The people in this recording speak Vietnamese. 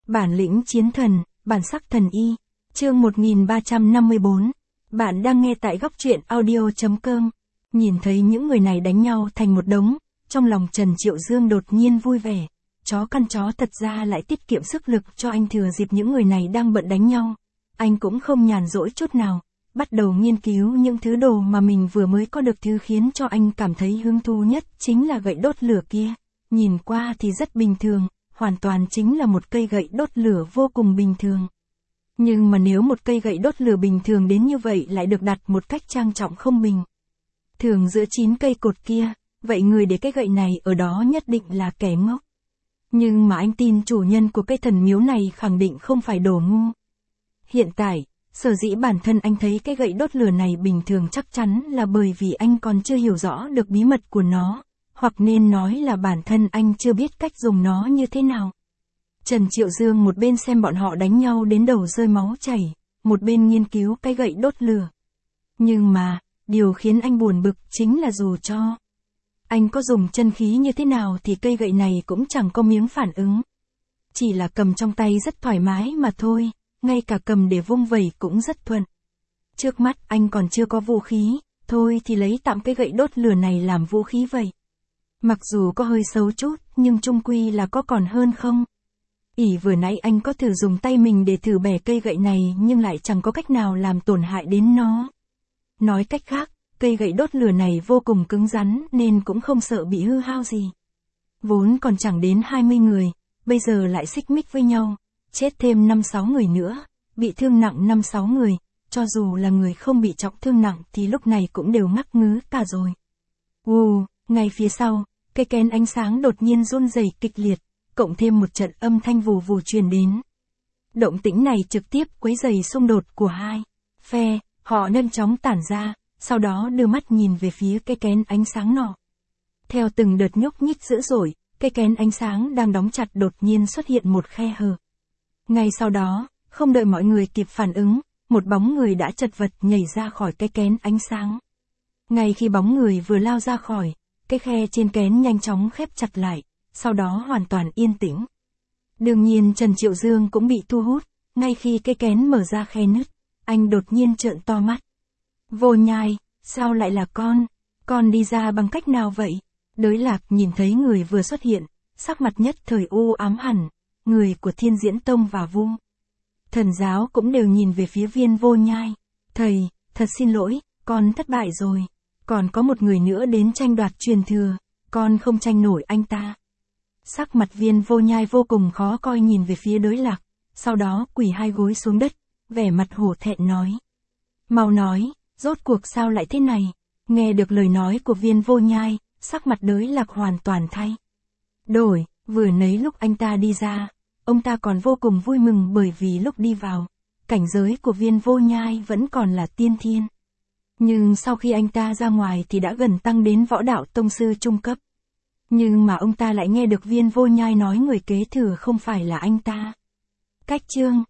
Bản lĩnh chiến thần, bản sắc thần y. Chương 1354. Bạn đang nghe tại góc truyện audio.com. Nhìn thấy những người này đánh nhau thành một đống, trong lòng Trần Triệu Dương đột nhiên vui vẻ. Chó căn chó thật ra lại tiết kiệm sức lực cho anh thừa dịp những người này đang bận đánh nhau. Anh cũng không nhàn rỗi chút nào, bắt đầu nghiên cứu những thứ đồ mà mình vừa mới có được. Thứ khiến cho anh cảm thấy hứng thú nhất chính là gậy đốt lửa kia. Nhìn qua thì rất bình thường, hoàn toàn chính là một cây gậy đốt lửa vô cùng bình thường. Nhưng mà nếu một cây gậy đốt lửa bình thường đến như vậy lại được đặt một cách trang trọng không bình thường giữa 9 cây cột kia, vậy người để cái gậy này ở đó nhất định là kẻ ngốc. Nhưng mà anh tin chủ nhân của cây thần miếu này khẳng định không phải đồ ngu. Hiện tại, sở dĩ bản thân anh thấy cái gậy đốt lửa này bình thường chắc chắn là bởi vì anh còn chưa hiểu rõ được bí mật của nó, hoặc nên nói là bản thân anh chưa biết cách dùng nó như thế nào. Trần Triệu Dương một bên xem bọn họ đánh nhau đến đầu rơi máu chảy, một bên nghiên cứu cái gậy đốt lửa. Nhưng mà, điều khiến anh buồn bực chính là dù cho anh có dùng chân khí như thế nào thì cây gậy này cũng chẳng có miếng phản ứng. Chỉ là cầm trong tay rất thoải mái mà thôi, ngay cả cầm để vung vẩy cũng rất thuận. Trước mắt anh còn chưa có vũ khí, thôi thì lấy tạm cái gậy đốt lửa này làm vũ khí vậy. Mặc dù có hơi xấu chút, nhưng chung quy là có còn hơn không. Vừa nãy anh có thử dùng tay mình để thử bẻ cây gậy này nhưng lại chẳng có cách nào làm tổn hại đến nó. Nói cách khác, cây gậy đốt lửa này vô cùng cứng rắn nên cũng không sợ bị hư hao gì. Vốn còn chẳng đến 20 người, bây giờ lại xích mích với nhau, chết thêm 5-6 người nữa, bị thương nặng 5-6 người, cho dù là người không bị trọng thương nặng thì lúc này cũng đều ngắc ngứ cả rồi. Ngay phía sau, cây kén ánh sáng đột nhiên run rẩy kịch liệt, cộng thêm một trận âm thanh vù vù truyền đến. Động tĩnh này trực tiếp quấy rầy xung đột của hai phe, họ nhanh chóng tản ra, sau đó đưa mắt nhìn về phía cây kén ánh sáng nọ. Theo từng đợt nhúc nhích dữ dội, cây kén ánh sáng đang đóng chặt đột nhiên xuất hiện một khe hở. Ngay sau đó, không đợi mọi người kịp phản ứng, một bóng người đã chật vật nhảy ra khỏi cây kén ánh sáng. Ngay khi bóng người vừa lao ra khỏi, cái khe trên kén nhanh chóng khép chặt lại, sau đó hoàn toàn yên tĩnh. Đương nhiên Trần Triệu Dương cũng bị thu hút, ngay khi cái kén mở ra khe nứt, anh đột nhiên trợn to mắt. Vô Nhai, sao lại là con đi ra bằng cách nào vậy? Đới Lạc nhìn thấy người vừa xuất hiện, sắc mặt nhất thời u ám hẳn, người của Thiên Diễn Tông và Vu Thần Giáo cũng đều nhìn về phía Viên Vô Nhai. Thầy, thật xin lỗi, con thất bại rồi. Còn có một người nữa đến tranh đoạt truyền thừa, con không tranh nổi anh ta. Sắc mặt Viên Vô Nhai vô cùng khó coi nhìn về phía Đới Lạc, sau đó quỳ hai gối xuống đất, vẻ mặt hổ thẹn nói. Mau nói, rốt cuộc sao lại thế này? Nghe được lời nói của Viên Vô Nhai, sắc mặt Đới Lạc hoàn toàn thay đổi, vừa nấy lúc anh ta đi ra, ông ta còn vô cùng vui mừng bởi vì lúc đi vào, cảnh giới của Viên Vô Nhai vẫn còn là tiên thiên. Nhưng sau khi anh ta ra ngoài thì đã gần tăng đến võ đạo tông sư trung cấp. Nhưng mà ông ta lại nghe được Viên Vô Nhai nói người kế thừa không phải là anh ta. Cách chương